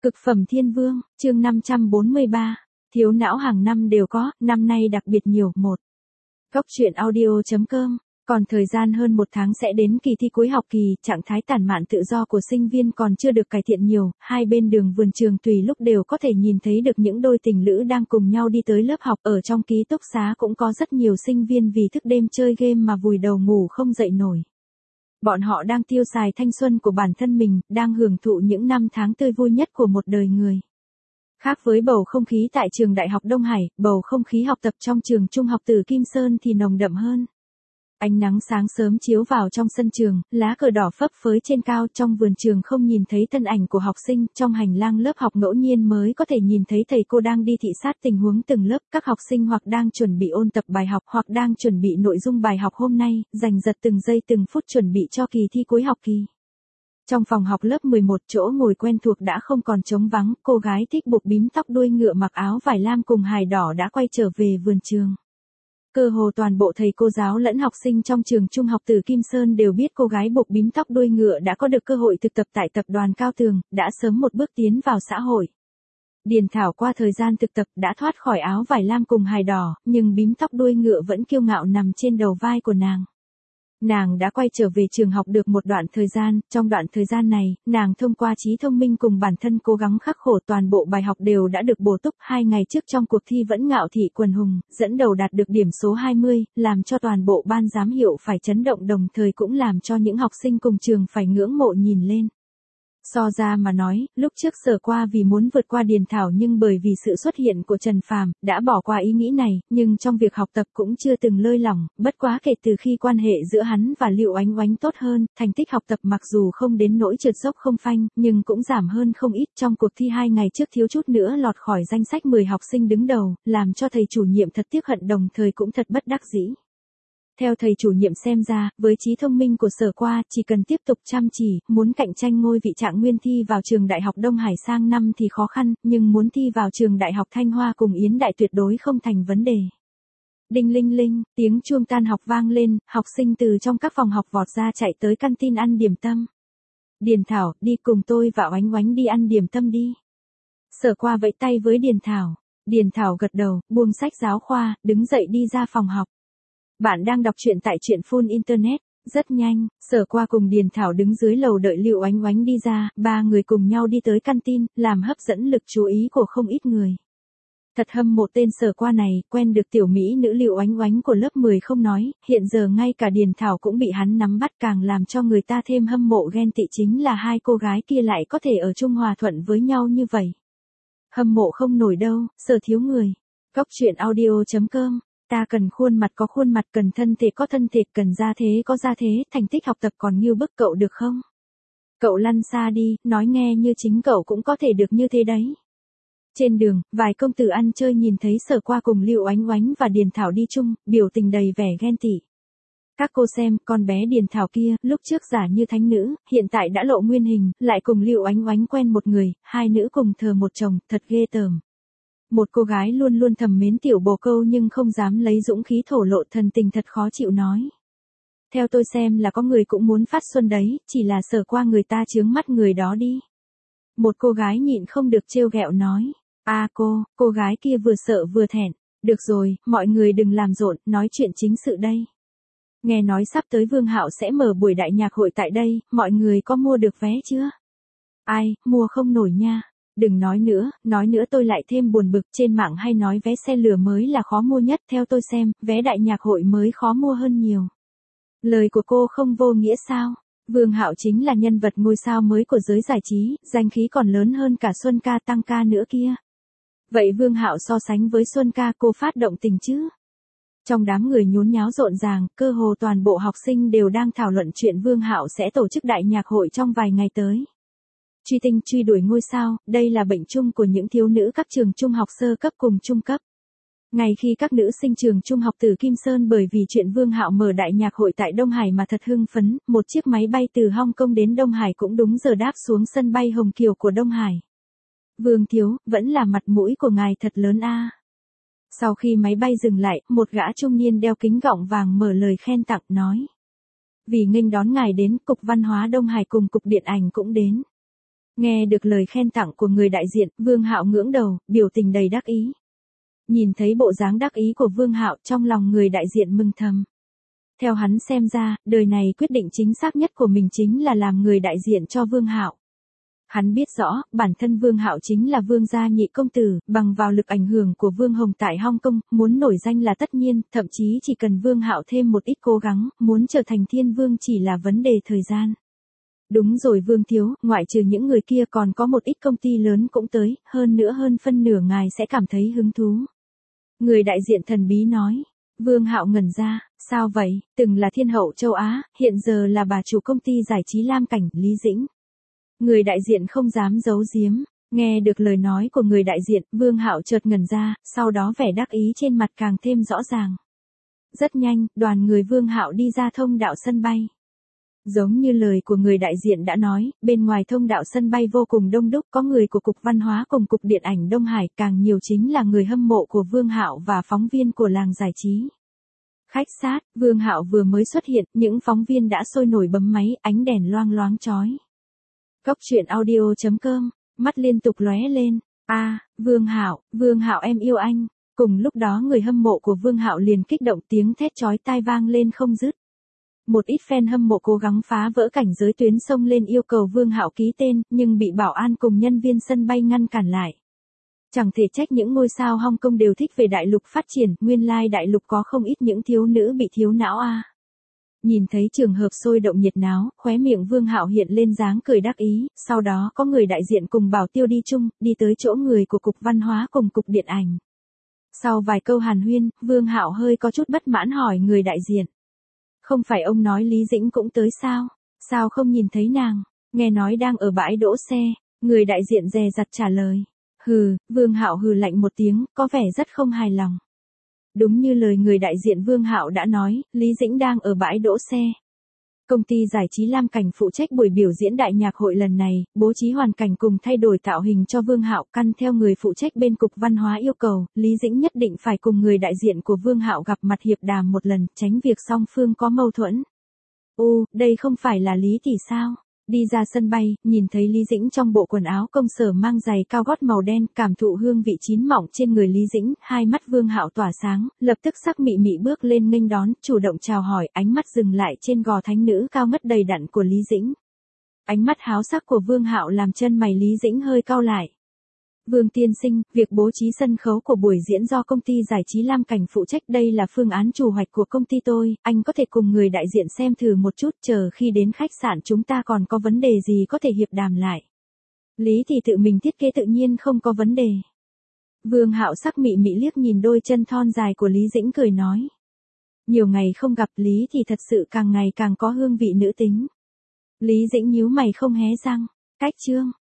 Cực phẩm thiên vương, chương 543. Thiếu não hàng năm đều có, năm nay đặc biệt nhiều. Một. Góc truyện audio.com. Còn thời gian hơn một tháng sẽ đến kỳ thi cuối học kỳ, trạng thái tản mạn tự do của sinh viên còn chưa được cải thiện nhiều, hai bên đường vườn trường tùy lúc đều có thể nhìn thấy được những đôi tình lữ đang cùng nhau đi tới lớp học. Ở trong ký túc xá cũng có rất nhiều sinh viên vì thức đêm chơi game mà vùi đầu ngủ không dậy nổi. Bọn họ đang tiêu xài thanh xuân của bản thân mình, đang hưởng thụ những năm tháng tươi vui nhất của một đời người. Khác với bầu không khí tại trường Đại học Đông Hải, bầu không khí học tập trong trường Trung học Từ Kim Sơn thì nồng đậm hơn. Ánh nắng sáng sớm chiếu vào trong sân trường, lá cờ đỏ phấp phới trên cao. Trong vườn trường không nhìn thấy thân ảnh của học sinh, trong hành lang lớp học ngẫu nhiên mới có thể nhìn thấy thầy cô đang đi thị sát tình huống từng lớp. Các học sinh hoặc đang chuẩn bị ôn tập bài học hoặc đang chuẩn bị nội dung bài học hôm nay, giành giật từng giây từng phút chuẩn bị cho kỳ thi cuối học kỳ. Trong phòng học lớp 11, chỗ ngồi quen thuộc đã không còn trống vắng, cô gái thích buộc bím tóc đuôi ngựa mặc áo vải lam cùng hài đỏ đã quay trở về vườn trường. Cơ hồ toàn bộ thầy cô giáo lẫn học sinh trong trường Trung học Từ Kim Sơn đều biết cô gái buộc bím tóc đuôi ngựa đã có được cơ hội thực tập tại tập đoàn Cao Tường, đã sớm một bước tiến vào xã hội. Điền Thảo qua thời gian thực tập đã thoát khỏi áo vải lam cùng hài đỏ, nhưng bím tóc đuôi ngựa vẫn kiêu ngạo nằm trên đầu vai của nàng. Nàng đã quay trở về trường học được một đoạn thời gian, trong đoạn thời gian này, nàng thông qua trí thông minh cùng bản thân cố gắng khắc khổ, toàn bộ bài học đều đã được bổ túc. 2 ngày trước trong cuộc thi vẫn ngạo thị quần hùng, dẫn đầu đạt được điểm số 20, làm cho toàn bộ ban giám hiệu phải chấn động, đồng thời cũng làm cho những học sinh cùng trường phải ngưỡng mộ nhìn lên. So ra mà nói, lúc trước Sở Qua vì muốn vượt qua Điền Thảo nhưng bởi vì sự xuất hiện của Trần Phàm, đã bỏ qua ý nghĩ này, nhưng trong việc học tập cũng chưa từng lơi lỏng, bất quá kể từ khi quan hệ giữa hắn và Liệu Oánh Oánh tốt hơn, thành tích học tập mặc dù không đến nỗi trượt dốc không phanh, nhưng cũng giảm hơn không ít. Trong cuộc thi 2 ngày trước thiếu chút nữa lọt khỏi danh sách 10 học sinh đứng đầu, làm cho thầy chủ nhiệm thật tiếc hận, đồng thời cũng thật bất đắc dĩ. Theo thầy chủ nhiệm xem ra, với trí thông minh của Sở Qua, chỉ cần tiếp tục chăm chỉ, muốn cạnh tranh ngôi vị trạng nguyên thi vào trường Đại học Đông Hải sang năm thì khó khăn, nhưng muốn thi vào trường Đại học Thanh Hoa cùng Yến Đại tuyệt đối không thành vấn đề. Đinh linh linh, tiếng chuông tan học vang lên, học sinh từ trong các phòng học vọt ra chạy tới canteen ăn điểm tâm. Điền Thảo, đi cùng tôi và Oánh Oánh đi ăn điểm tâm đi. Sở Qua vẫy tay với Điền Thảo. Điền Thảo gật đầu, buông sách giáo khoa, đứng dậy đi ra phòng học. Bạn đang đọc truyện tại truyện Full Internet. Rất nhanh, Sở Qua cùng Điền Thảo đứng dưới lầu đợi Liệu Oánh Oánh đi ra, ba người cùng nhau đi tới canteen, làm hấp dẫn lực chú ý của không ít người. Thật hâm mộ tên Sở Qua này, quen được tiểu mỹ nữ Liệu Oánh Oánh của lớp 10 không nói, hiện giờ ngay cả Điền Thảo cũng bị hắn nắm bắt, càng làm cho người ta thêm hâm mộ ghen tị chính là hai cô gái kia lại có thể ở chung hòa thuận với nhau như vậy. Hâm mộ không nổi đâu, Sở thiếu người. Góc truyện audio.com. Ta cần khuôn mặt có khuôn mặt, cần thân thể có thân thể, cần gia thế có gia thế, thành tích học tập còn nghiêu bức cậu được không? Cậu lăn xa đi, nói nghe như chính cậu cũng có thể được như thế đấy. Trên đường, vài công tử ăn chơi nhìn thấy Sở Qua cùng Liệu Oánh Oánh và Điền Thảo đi chung, biểu tình đầy vẻ ghen tị. Các cô xem, con bé Điền Thảo kia, lúc trước giả như thánh nữ, hiện tại đã lộ nguyên hình, lại cùng Liệu Oánh Oánh quen một người, hai nữ cùng thờ một chồng, thật ghê tởm. Một cô gái luôn luôn thầm mến tiểu bồ câu nhưng không dám lấy dũng khí thổ lộ, thần tình thật khó chịu nói. Theo tôi xem là có người cũng muốn phát xuân đấy, chỉ là Sở Qua người ta chướng mắt người đó đi. Một cô gái nhịn không được trêu ghẹo nói. Cô gái kia vừa sợ vừa thẹn. Được rồi, mọi người đừng làm rộn, nói chuyện chính sự đây. Nghe nói sắp tới Vương Hạo sẽ mở buổi đại nhạc hội tại đây, mọi người có mua được vé chưa? Ai, mua không nổi nha. Đừng nói nữa tôi lại thêm buồn bực, trên mạng hay nói vé xe lửa mới là khó mua nhất, theo tôi xem, vé đại nhạc hội mới khó mua hơn nhiều. Lời của cô không vô nghĩa sao? Vương Hạo chính là nhân vật ngôi sao mới của giới giải trí, danh khí còn lớn hơn cả Xuân Ca Tăng Ca nữa kia. Vậy Vương Hạo so sánh với Xuân Ca, cô phát động tình chứ? Trong đám người nhốn nháo rộn ràng, cơ hồ toàn bộ học sinh đều đang thảo luận chuyện Vương Hạo sẽ tổ chức đại nhạc hội trong vài ngày tới. Truy tinh truy đuổi ngôi sao, đây là bệnh chung của những thiếu nữ các trường trung học sơ cấp cùng trung cấp. Ngay khi các nữ sinh trường trung học Từ Kim Sơn bởi vì chuyện Vương Hạo mở đại nhạc hội tại Đông Hải mà thật hưng phấn, một chiếc máy bay từ Hong Kong đến Đông Hải cũng đúng giờ đáp xuống sân bay Hồng Kiều của Đông Hải. Vương thiếu, vẫn là mặt mũi của ngài thật lớn a. Sau khi máy bay dừng lại, một gã trung niên đeo kính gọng vàng mở lời khen tặng nói. Vì nghênh đón ngài đến, Cục Văn hóa Đông Hải cùng Cục Điện ảnh cũng đến. Nghe được lời khen tặng của người đại diện, Vương Hạo ngưỡng đầu, biểu tình đầy đắc ý. Nhìn thấy bộ dáng đắc ý của Vương Hạo, trong lòng người đại diện mừng thầm. Theo hắn xem ra, đời này quyết định chính xác nhất của mình chính là làm người đại diện cho Vương Hạo. Hắn biết rõ, bản thân Vương Hạo chính là Vương gia nhị công tử, bằng vào lực ảnh hưởng của Vương Hồng tại Hong Kong, muốn nổi danh là tất nhiên, thậm chí chỉ cần Vương Hạo thêm một ít cố gắng, muốn trở thành thiên vương chỉ là vấn đề thời gian. Đúng rồi Vương thiếu, ngoại trừ những người kia còn có một ít công ty lớn cũng tới, hơn nữa hơn phân nửa ngài sẽ cảm thấy hứng thú. Người đại diện thần bí nói. Vương Hạo ngẩn ra, sao vậy, từng là thiên hậu châu Á, hiện giờ là bà chủ công ty giải trí Lam Cảnh, Lý Dĩnh. Người đại diện không dám giấu giếm, nghe được lời nói của người đại diện, Vương Hạo chợt ngẩn ra, sau đó vẻ đắc ý trên mặt càng thêm rõ ràng. Rất nhanh, đoàn người Vương Hạo đi ra thông đạo sân bay. Giống như lời của người đại diện đã nói, bên ngoài thông đạo sân bay vô cùng đông đúc, có người của Cục Văn hóa cùng Cục Điện ảnh Đông Hải, càng nhiều chính là người hâm mộ của Vương Hạo và phóng viên của làng giải trí. Khách sát, Vương Hạo vừa mới xuất hiện, những phóng viên đã sôi nổi bấm máy, ánh đèn loang loáng chói. Cốc truyện audio.com, mắt liên tục lóe lên. Vương Hạo em yêu anh. Cùng lúc đó người hâm mộ của Vương Hạo liền kích động, tiếng thét chói tai vang lên không dứt. Một ít fan hâm mộ cố gắng phá vỡ cảnh giới tuyến xông lên yêu cầu Vương Hạo ký tên, nhưng bị bảo an cùng nhân viên sân bay ngăn cản lại. Chẳng thể trách những ngôi sao Hong Kong đều thích về đại lục phát triển, nguyên lai đại lục có không ít những thiếu nữ bị thiếu não a. Nhìn thấy trường hợp sôi động nhiệt náo, khóe miệng Vương Hạo hiện lên dáng cười đắc ý, sau đó có người đại diện cùng Bảo Tiêu đi chung, đi tới chỗ người của Cục Văn hóa cùng Cục Điện ảnh. Sau vài câu hàn huyên, Vương Hạo hơi có chút bất mãn hỏi người đại diện. Không phải ông nói Lý Dĩnh cũng tới sao? Sao không nhìn thấy nàng? Nghe nói đang ở bãi đỗ xe. Người đại diện dè dặt trả lời. Vương Hạo hừ lạnh một tiếng, có vẻ rất không hài lòng. Đúng như lời người đại diện Vương Hạo đã nói, Lý Dĩnh đang ở bãi đỗ xe. Công ty giải trí Lam Cảnh phụ trách buổi biểu diễn đại nhạc hội lần này, bố trí hoàn cảnh cùng thay đổi tạo hình cho Vương Hạo, căn theo người phụ trách bên Cục Văn hóa yêu cầu, Lý Dĩnh nhất định phải cùng người đại diện của Vương Hạo gặp mặt hiệp đàm một lần, tránh việc song phương có mâu thuẫn. Đây không phải là Lý Tỷ sao? Đi ra sân bay, nhìn thấy Lý Dĩnh trong bộ quần áo công sở mang giày cao gót màu đen, cảm thụ hương vị chín mọng trên người Lý Dĩnh, hai mắt Vương Hạo tỏa sáng, lập tức sắc mị mị bước lên nghênh đón, chủ động chào hỏi, ánh mắt dừng lại trên gò thánh nữ cao ngất đầy đặn của Lý Dĩnh. Ánh mắt háo sắc của Vương Hạo làm chân mày Lý Dĩnh hơi cau lại. Vương tiên sinh, việc bố trí sân khấu của buổi diễn do công ty giải trí Lam Cảnh phụ trách, đây là phương án chủ hoạch của công ty tôi, anh có thể cùng người đại diện xem thử một chút, chờ khi đến khách sạn chúng ta còn có vấn đề gì có thể hiệp đàm lại. Lý thì tự mình thiết kế tự nhiên không có vấn đề. Vương Hạo sắc mị mị liếc nhìn đôi chân thon dài của Lý Dĩnh cười nói. Nhiều ngày không gặp Lý thì thật sự càng ngày càng có hương vị nữ tính. Lý Dĩnh nhíu mày không hé răng. Cách chương.